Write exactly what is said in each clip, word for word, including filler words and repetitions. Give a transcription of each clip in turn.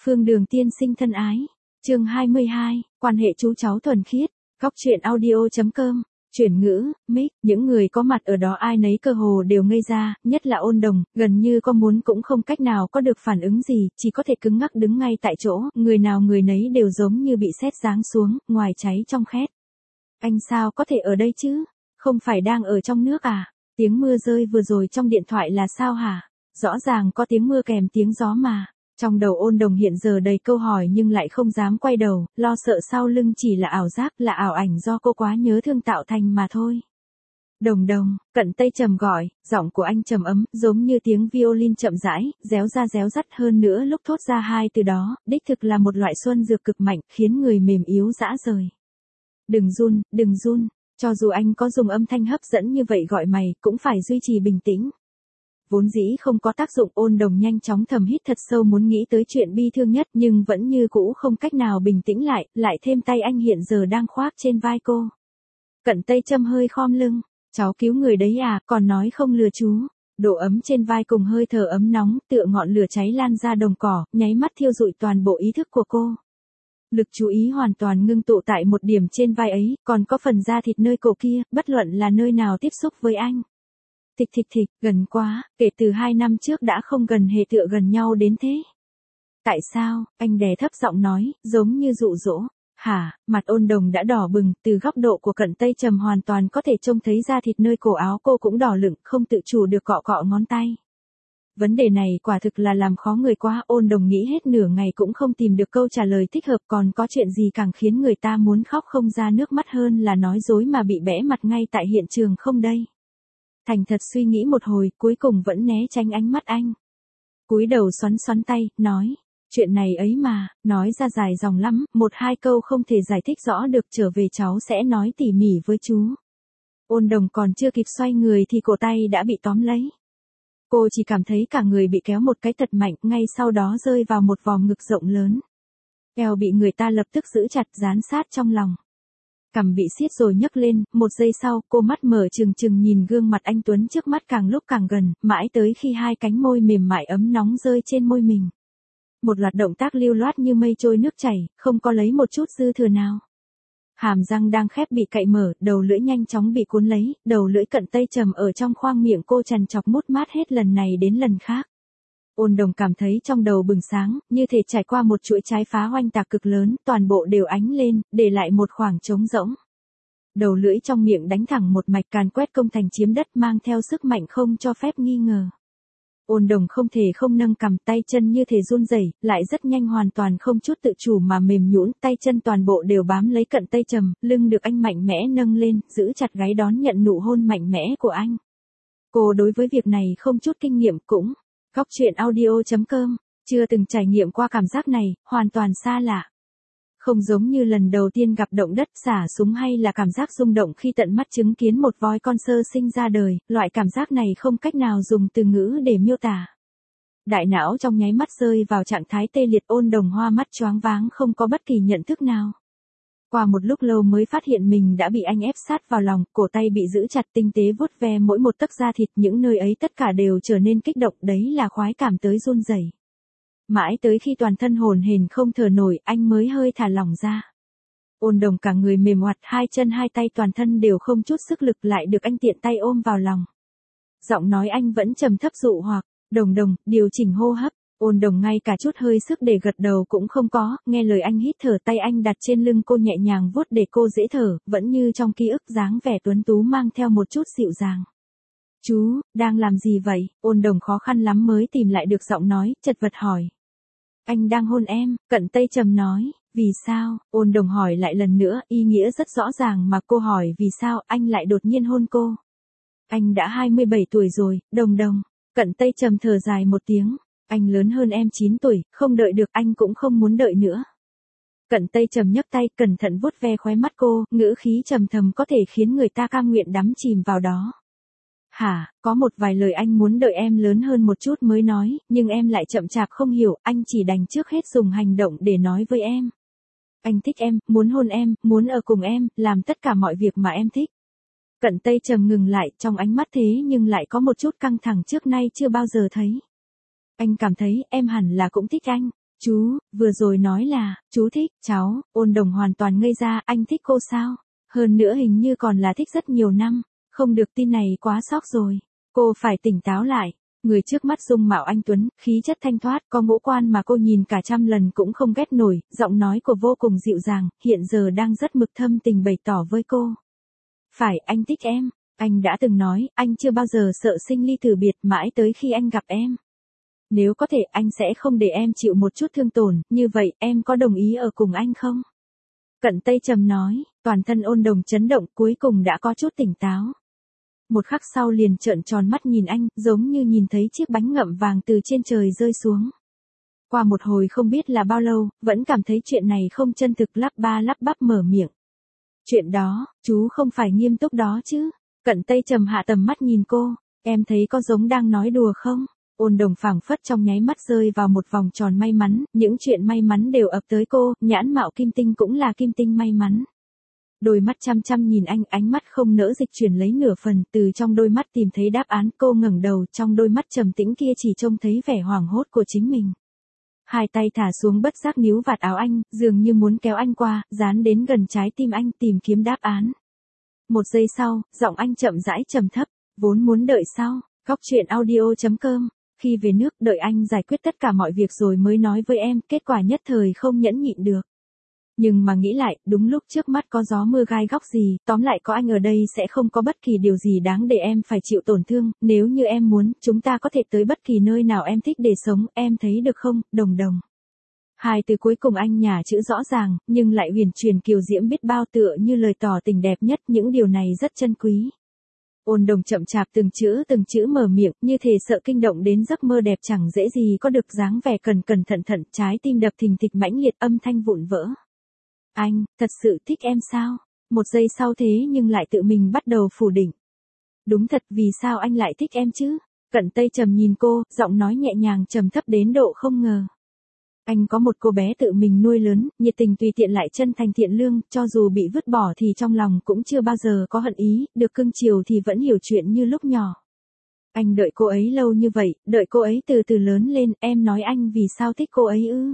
Phương Đường tiên sinh thân ái. Chương hai mươi hai, quan hệ chú cháu thuần khiết. Góc truyện audio chấm com. Chuyển ngữ, mic, những người có mặt ở đó ai nấy cơ hồ đều ngây ra, nhất là Ôn Đồng, gần như có muốn cũng không cách nào có được phản ứng gì, chỉ có thể cứng ngắc đứng ngay tại chỗ, người nào người nấy đều giống như bị sét giáng xuống, ngoài cháy trong khét. Anh sao có thể ở đây chứ? Không phải đang ở trong nước à? Tiếng mưa rơi vừa rồi trong điện thoại là sao hả? Rõ ràng có tiếng mưa kèm tiếng gió mà. Trong đầu Ôn Đồng hiện giờ đầy câu hỏi nhưng lại không dám quay đầu, lo sợ sau lưng chỉ là ảo giác, là ảo ảnh do cô quá nhớ thương tạo thành mà thôi. Đồng Đồng, Cận Tây trầm gọi, giọng của anh trầm ấm, giống như tiếng violin chậm rãi, réo ra réo rắt hơn nữa lúc thốt ra hai từ đó, đích thực là một loại xuân dược cực mạnh, khiến người mềm yếu dã rời. Đừng run, đừng run, cho dù anh có dùng âm thanh hấp dẫn như vậy gọi mày, cũng phải duy trì bình tĩnh. Vốn dĩ không có tác dụng, Ôn Đồng nhanh chóng thầm hít thật sâu muốn nghĩ tới chuyện bi thương nhất nhưng vẫn như cũ không cách nào bình tĩnh lại, lại thêm tay anh hiện giờ đang khoác trên vai cô. Cận Tây Trâm hơi khom lưng, cháu cứu người đấy à, còn nói không lừa chú. Độ ấm trên vai cùng hơi thở ấm nóng tựa ngọn lửa cháy lan ra đồng cỏ, nháy mắt thiêu rụi toàn bộ ý thức của cô. Lực chú ý hoàn toàn ngưng tụ tại một điểm trên vai ấy, còn có phần da thịt nơi cổ kia, bất luận là nơi nào tiếp xúc với anh. Thịch thịch thịch, gần quá, kể từ hai năm trước đã không gần hề tựa gần nhau đến thế. Tại sao, anh đè thấp giọng nói, giống như dụ dỗ. Hả, mặt Ôn Đồng đã đỏ bừng, từ góc độ của Cận Tây trầm hoàn toàn có thể trông thấy da thịt nơi cổ áo cô cũng đỏ lựng, không tự chủ được cọ cọ ngón tay. Vấn đề này quả thực là làm khó người quá, Ôn Đồng nghĩ hết nửa ngày cũng không tìm được câu trả lời thích hợp, còn có chuyện gì càng khiến người ta muốn khóc không ra nước mắt hơn là nói dối mà bị bẽ mặt ngay tại hiện trường không đây. Thành thật suy nghĩ một hồi, cuối cùng vẫn né tránh ánh mắt anh. Cúi đầu xoắn xoắn tay, nói, chuyện này ấy mà, nói ra dài dòng lắm, một hai câu không thể giải thích rõ được, trở về cháu sẽ nói tỉ mỉ với chú. Ôn Đồng còn chưa kịp xoay người thì cổ tay đã bị tóm lấy. Cô chỉ cảm thấy cả người bị kéo một cái thật mạnh, ngay sau đó rơi vào một vòng ngực rộng lớn. Eo bị người ta lập tức giữ chặt, dán sát trong lòng. Cằm bị siết rồi nhấc lên, một giây sau, cô mắt mở trừng trừng nhìn gương mặt anh Tuấn trước mắt càng lúc càng gần, mãi tới khi hai cánh môi mềm mại ấm nóng rơi trên môi mình. Một loạt động tác lưu loát như mây trôi nước chảy, không có lấy một chút dư thừa nào. Hàm răng đang khép bị cạy mở, đầu lưỡi nhanh chóng bị cuốn lấy, đầu lưỡi Cận Tây trầm ở trong khoang miệng cô trằn trọc mút mát hết lần này đến lần khác. Ôn Đồng cảm thấy trong đầu bừng sáng, như thể trải qua một chuỗi trái phá hoành tạc cực lớn, toàn bộ đều ánh lên, để lại một khoảng trống rỗng. Đầu lưỡi trong miệng đánh thẳng một mạch càn quét công thành chiếm đất, mang theo sức mạnh không cho phép nghi ngờ. Ôn Đồng không thể không nâng cằm, tay chân như thể run rẩy, lại rất nhanh hoàn toàn không chút tự chủ mà mềm nhũn, tay chân toàn bộ đều bám lấy Cận Tây trầm, lưng được anh mạnh mẽ nâng lên, giữ chặt gáy đón nhận nụ hôn mạnh mẽ của anh. Cô đối với việc này không chút kinh nghiệm cũng. Góc truyện audio chấm com, chưa từng trải nghiệm qua cảm giác này, hoàn toàn xa lạ. Không giống như lần đầu tiên gặp động đất xả súng hay là cảm giác rung động khi tận mắt chứng kiến một voi con sơ sinh ra đời, loại cảm giác này không cách nào dùng từ ngữ để miêu tả. Đại não trong nháy mắt rơi vào trạng thái tê liệt, Ôn Đồng hoa mắt choáng váng không có bất kỳ nhận thức nào. Qua một lúc lâu mới phát hiện mình đã bị anh ép sát vào lòng, cổ tay bị giữ chặt, tinh tế vuốt ve mỗi một tấc da thịt, những nơi ấy tất cả đều trở nên kích động, đấy là khoái cảm tới run rẩy. Mãi tới khi toàn thân hồn hển không thở nổi, anh mới hơi thả lỏng ra. Ôn Đồng cả người mềm oặt, hai chân hai tay toàn thân đều không chút sức lực, lại được anh tiện tay ôm vào lòng. Giọng nói anh vẫn trầm thấp dụ hoặc, Đồng Đồng, điều chỉnh hô hấp. Ôn Đồng ngay cả chút hơi sức để gật đầu cũng không có, nghe lời anh hít thở, tay anh đặt trên lưng cô nhẹ nhàng vuốt để cô dễ thở, vẫn như trong ký ức dáng vẻ tuấn tú mang theo một chút dịu dàng. Chú, đang làm gì vậy? Ôn Đồng khó khăn lắm mới tìm lại được giọng nói, chật vật hỏi. Anh đang hôn em, Cận Tây trầm nói. Vì sao? Ôn Đồng hỏi lại lần nữa, ý nghĩa rất rõ ràng mà cô hỏi vì sao anh lại đột nhiên hôn cô. Anh đã hai mươi bảy tuổi rồi, Đồng Đồng. Cận Tây trầm thở dài một tiếng. Anh lớn hơn em chín tuổi, không đợi được, anh cũng không muốn đợi nữa. Cận Tây trầm nhấc tay, cẩn thận vuốt ve khóe mắt cô, ngữ khí trầm thầm có thể khiến người ta cam nguyện đắm chìm vào đó. Hả, có một vài lời anh muốn đợi em lớn hơn một chút mới nói, nhưng em lại chậm chạp không hiểu, anh chỉ đành trước hết dùng hành động để nói với em. Anh thích em, muốn hôn em, muốn ở cùng em, làm tất cả mọi việc mà em thích. Cận Tây trầm ngừng lại, trong ánh mắt thế nhưng lại có một chút căng thẳng trước nay chưa bao giờ thấy. Anh cảm thấy em hẳn là cũng thích anh. Chú, vừa rồi nói là, chú thích, cháu, Ôn Đồng hoàn toàn ngây ra, anh thích cô sao? Hơn nữa hình như còn là thích rất nhiều năm, không được tin này quá sốc rồi. Cô phải tỉnh táo lại. Người trước mắt dung mạo anh tuấn, khí chất thanh thoát, có ngũ quan mà cô nhìn cả trăm lần cũng không ghét nổi, giọng nói của vô cùng dịu dàng, hiện giờ đang rất mực thâm tình bày tỏ với cô. Phải, anh thích em, anh đã từng nói, anh chưa bao giờ sợ sinh ly tử biệt mãi tới khi anh gặp em. Nếu có thể anh sẽ không để em chịu một chút thương tổn, như vậy em có đồng ý ở cùng anh không? Cận Tây Trầm nói, toàn thân Ôn Đồng chấn động cuối cùng đã có chút tỉnh táo. Một khắc sau liền trợn tròn mắt nhìn anh, giống như nhìn thấy chiếc bánh ngậm vàng từ trên trời rơi xuống. Qua một hồi không biết là bao lâu, vẫn cảm thấy chuyện này không chân thực lắp ba lắp bắp mở miệng. Chuyện đó, chú không phải nghiêm túc đó chứ? Cận Tây Trầm hạ tầm mắt nhìn cô, em thấy có giống đang nói đùa không? Ôn Đồng phảng phất trong nháy mắt rơi vào một vòng tròn may mắn, những chuyện may mắn đều ập tới cô, nhãn mạo kim tinh cũng là kim tinh may mắn. Đôi mắt chăm chăm nhìn anh, ánh mắt không nỡ dịch chuyển lấy nửa phần, từ trong đôi mắt tìm thấy đáp án, cô ngẩng đầu, trong đôi mắt trầm tĩnh kia chỉ trông thấy vẻ hoảng hốt của chính mình. Hai tay thả xuống bất giác níu vạt áo anh, dường như muốn kéo anh qua, dán đến gần trái tim anh tìm kiếm đáp án. Một giây sau, giọng anh chậm rãi trầm thấp, vốn muốn đợi sau, góc truyện audio chấm com. Khi về nước đợi anh giải quyết tất cả mọi việc rồi mới nói với em, kết quả nhất thời không nhẫn nhịn được. Nhưng mà nghĩ lại, đúng lúc trước mắt có gió mưa gai góc gì, tóm lại có anh ở đây sẽ không có bất kỳ điều gì đáng để em phải chịu tổn thương, nếu như em muốn, chúng ta có thể tới bất kỳ nơi nào em thích để sống, em thấy được không, Đồng Đồng. Hai từ cuối cùng anh nhả chữ rõ ràng, nhưng lại huyền truyền kiều diễm biết bao tựa như lời tỏ tình đẹp nhất, những điều này rất chân quý. Ôn Đồng chậm chạp từng chữ từng chữ mở miệng, như thể sợ kinh động đến giấc mơ đẹp chẳng dễ gì có được dáng vẻ cẩn cẩn thận thận, trái tim đập thình thịch mãnh liệt, âm thanh vụn vỡ. Anh, thật sự thích em sao? Một giây sau thế nhưng lại tự mình bắt đầu phủ định. Đúng thật, vì sao anh lại thích em chứ? Cận Tây Trầm nhìn cô, giọng nói nhẹ nhàng trầm thấp đến độ không ngờ. Anh có một cô bé tự mình nuôi lớn, nhiệt tình tùy tiện lại chân thành thiện lương, cho dù bị vứt bỏ thì trong lòng cũng chưa bao giờ có hận ý, được cưng chiều thì vẫn hiểu chuyện như lúc nhỏ. Anh đợi cô ấy lâu như vậy, đợi cô ấy từ từ lớn lên, em nói anh vì sao thích cô ấy ư?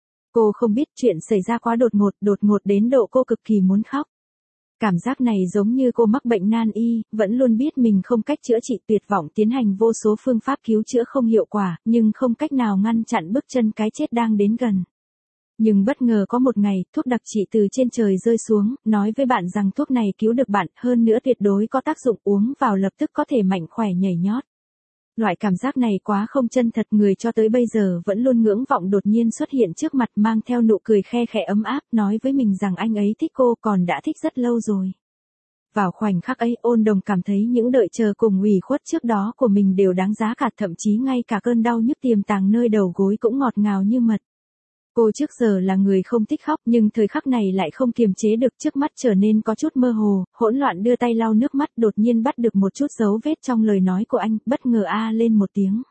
Cô không biết chuyện xảy ra quá đột ngột, đột ngột đến độ cô cực kỳ muốn khóc. Cảm giác này giống như cô mắc bệnh nan y, vẫn luôn biết mình không cách chữa trị, tuyệt vọng tiến hành vô số phương pháp cứu chữa không hiệu quả, nhưng không cách nào ngăn chặn bước chân cái chết đang đến gần. Nhưng bất ngờ có một ngày, thuốc đặc trị từ trên trời rơi xuống, nói với bạn rằng thuốc này cứu được bạn, hơn nữa tuyệt đối có tác dụng, uống vào lập tức có thể mạnh khỏe nhảy nhót. Loại cảm giác này quá không chân thật, người cho tới bây giờ vẫn luôn ngưỡng vọng đột nhiên xuất hiện trước mặt, mang theo nụ cười khe khẽ ấm áp, nói với mình rằng anh ấy thích cô, còn đã thích rất lâu rồi. Vào khoảnh khắc ấy, Ôn Đồng cảm thấy những đợi chờ cùng ủy khuất trước đó của mình đều đáng giá cả, thậm chí ngay cả cơn đau nhức tiềm tàng nơi đầu gối cũng ngọt ngào như mật. Cô trước giờ là người không thích khóc, nhưng thời khắc này lại không kiềm chế được, trước mắt trở nên có chút mơ hồ, hỗn loạn đưa tay lau nước mắt, đột nhiên bắt được một chút dấu vết trong lời nói của anh, bất ngờ a lên một tiếng.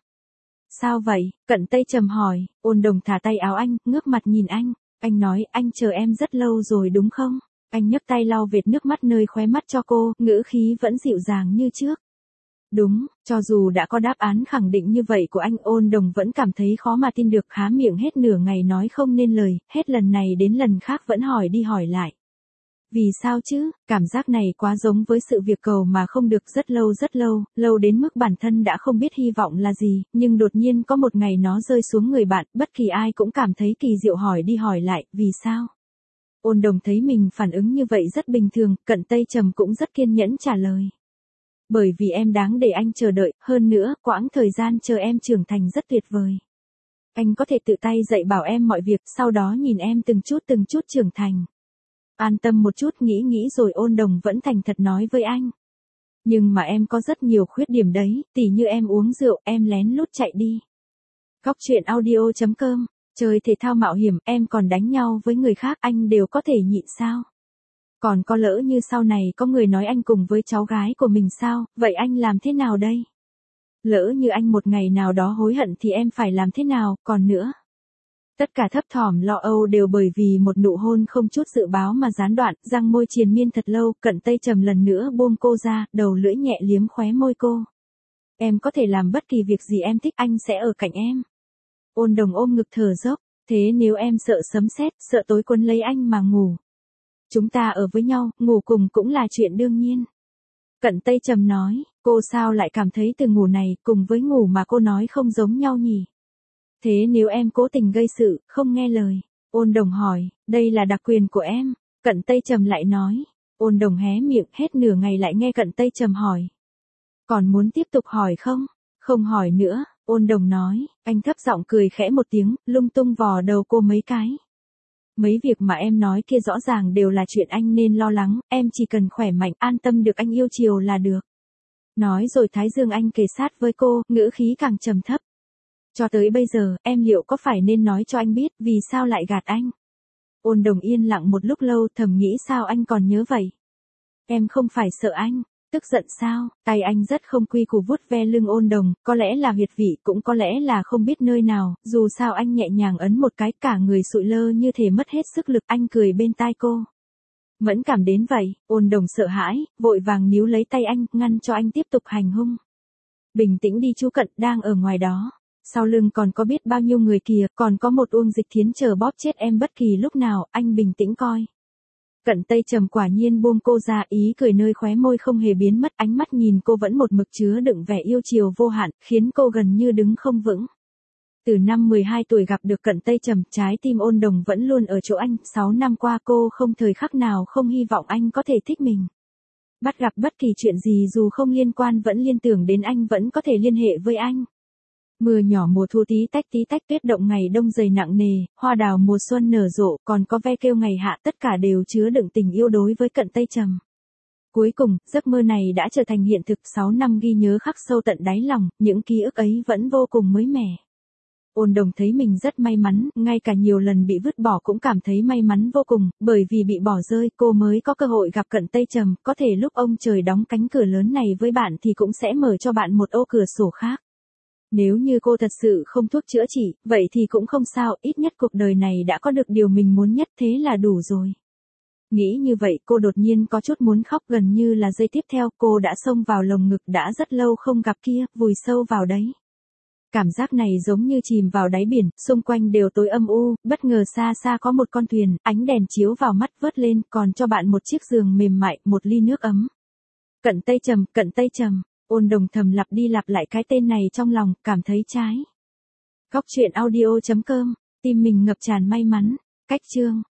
Sao vậy? Cận Tây Trầm hỏi. Ôn Đồng thả tay áo anh, ngước mặt nhìn anh. Anh nói, anh chờ em rất lâu rồi đúng không? Anh nhấc tay lau vệt nước mắt nơi khóe mắt cho cô, ngữ khí vẫn dịu dàng như trước. Đúng, cho dù đã có đáp án khẳng định như vậy của anh, Ôn Đồng vẫn cảm thấy khó mà tin được, há miệng hết nửa ngày nói không nên lời, hết lần này đến lần khác vẫn hỏi đi hỏi lại. Vì sao chứ, cảm giác này quá giống với sự việc cầu mà không được rất lâu rất lâu, lâu đến mức bản thân đã không biết hy vọng là gì, nhưng đột nhiên có một ngày nó rơi xuống người bạn, bất kỳ ai cũng cảm thấy kỳ diệu, hỏi đi hỏi lại, vì sao? Ôn Đồng thấy mình phản ứng như vậy rất bình thường, Cận Tây Trầm cũng rất kiên nhẫn trả lời. Bởi vì em đáng để anh chờ đợi, hơn nữa, quãng thời gian chờ em trưởng thành rất tuyệt vời. Anh có thể tự tay dạy bảo em mọi việc, sau đó nhìn em từng chút từng chút trưởng thành. An tâm một chút, nghĩ nghĩ rồi Ôn Đồng vẫn thành thật nói với anh. Nhưng mà em có rất nhiều khuyết điểm đấy, tỉ như em uống rượu, em lén lút chạy đi. Góc truyện audio chấm com, chơi thể thao mạo hiểm, em còn đánh nhau với người khác, anh đều có thể nhịn sao? Còn có lỡ như sau này có người nói anh cùng với cháu gái của mình sao, vậy anh làm thế nào đây? Lỡ như anh một ngày nào đó hối hận thì em phải làm thế nào, còn nữa? Tất cả thấp thỏm lo âu đều bởi vì một nụ hôn không chút dự báo mà gián đoạn, răng môi triền miên thật lâu, Cận Tây Trầm lần nữa buông cô ra, đầu lưỡi nhẹ liếm khóe môi cô. Em có thể làm bất kỳ việc gì em thích, anh sẽ ở cạnh em. Ôn Đồng ôm ngực thở dốc, Thế nếu em sợ sấm sét, sợ tối quấn lấy anh mà ngủ. Chúng ta ở với nhau, ngủ cùng cũng là chuyện đương nhiên. Cận Tây Trầm nói, cô sao lại cảm thấy từ ngủ này cùng với ngủ mà cô nói không giống nhau nhỉ? Thế nếu em cố tình gây sự, không nghe lời? Ôn Đồng hỏi, đây là đặc quyền của em. Cận Tây Trầm lại nói, Ôn Đồng hé miệng hết nửa ngày lại nghe Cận Tây Trầm hỏi. Còn muốn tiếp tục hỏi không? Không hỏi nữa, Ôn Đồng nói, anh thấp giọng cười khẽ một tiếng, lung tung vò đầu cô mấy cái. Mấy việc mà em nói kia rõ ràng đều là chuyện anh nên lo lắng, em chỉ cần khỏe mạnh, an tâm được anh yêu chiều là được. Nói rồi Thái Dương anh kề sát với cô, ngữ khí càng trầm thấp. Cho tới bây giờ, em liệu có phải nên nói cho anh biết vì sao lại gạt anh? Ôn Đồng yên lặng một lúc lâu thầm nghĩ sao anh còn nhớ vậy? Em không phải sợ anh, tức giận sao? Tay anh rất không quy củ vuốt ve lưng Ôn Đồng, có lẽ là huyệt vị cũng có lẽ là không biết nơi nào, dù sao anh nhẹ nhàng ấn một cái cả người sụi lơ như thể mất hết sức lực, anh cười bên tai cô. Mẫn cảm đến vậy, Ôn Đồng sợ hãi, vội vàng níu lấy tay anh, ngăn cho anh tiếp tục hành hung. Bình tĩnh đi chú Cận, đang ở ngoài đó. Sau lưng còn có biết bao nhiêu người kìa, còn có một Uông Dịch Thiến chờ bóp chết em bất kỳ lúc nào, anh bình tĩnh coi. Cận Tây Trầm quả nhiên buông cô ra, ý cười nơi khóe môi không hề biến mất, ánh mắt nhìn cô vẫn một mực chứa đựng vẻ yêu chiều vô hạn, khiến cô gần như đứng không vững. Từ năm mười hai tuổi gặp được Cận Tây Trầm, trái tim Ôn Đồng vẫn luôn ở chỗ anh, sáu năm qua cô không thời khắc nào không hy vọng anh có thể thích mình. Bắt gặp bất kỳ chuyện gì dù không liên quan vẫn liên tưởng đến anh, vẫn có thể liên hệ với anh. Mưa nhỏ mùa thu tí tách tí tách, tuyết động ngày đông dày nặng nề, hoa đào mùa xuân nở rộ, còn có ve kêu ngày hạ, tất cả đều chứa đựng tình yêu đối với Cận Tây Trầm. Cuối cùng, giấc mơ này đã trở thành hiện thực, sáu năm ghi nhớ khắc sâu tận đáy lòng, những ký ức ấy vẫn vô cùng mới mẻ. Ôn Đồng thấy mình rất may mắn, ngay cả nhiều lần bị vứt bỏ cũng cảm thấy may mắn vô cùng, bởi vì bị bỏ rơi cô mới có cơ hội gặp Cận Tây Trầm, có thể lúc ông trời đóng cánh cửa lớn này với bạn thì cũng sẽ mở cho bạn một ô cửa sổ khác. Nếu như cô thật sự không thuốc chữa trị, vậy thì cũng không sao, ít nhất cuộc đời này đã có được điều mình muốn nhất, thế là đủ rồi. Nghĩ như vậy cô đột nhiên có chút muốn khóc, gần như là giây tiếp theo cô đã xông vào lồng ngực đã rất lâu không gặp kia, vùi sâu vào đấy. Cảm giác này giống như chìm vào đáy biển, xung quanh đều tối âm u, bất ngờ xa xa có một con thuyền, ánh đèn chiếu vào mắt vớt lên, còn cho bạn một chiếc giường mềm mại, một ly nước ấm. Cận Tây Trầm, Cận Tây Trầm. Ôn Đồng thầm lặp đi lặp lại cái tên này trong lòng, cảm thấy trái. Góc truyện audio chấm com, tim mình ngập tràn may mắn. Cách chương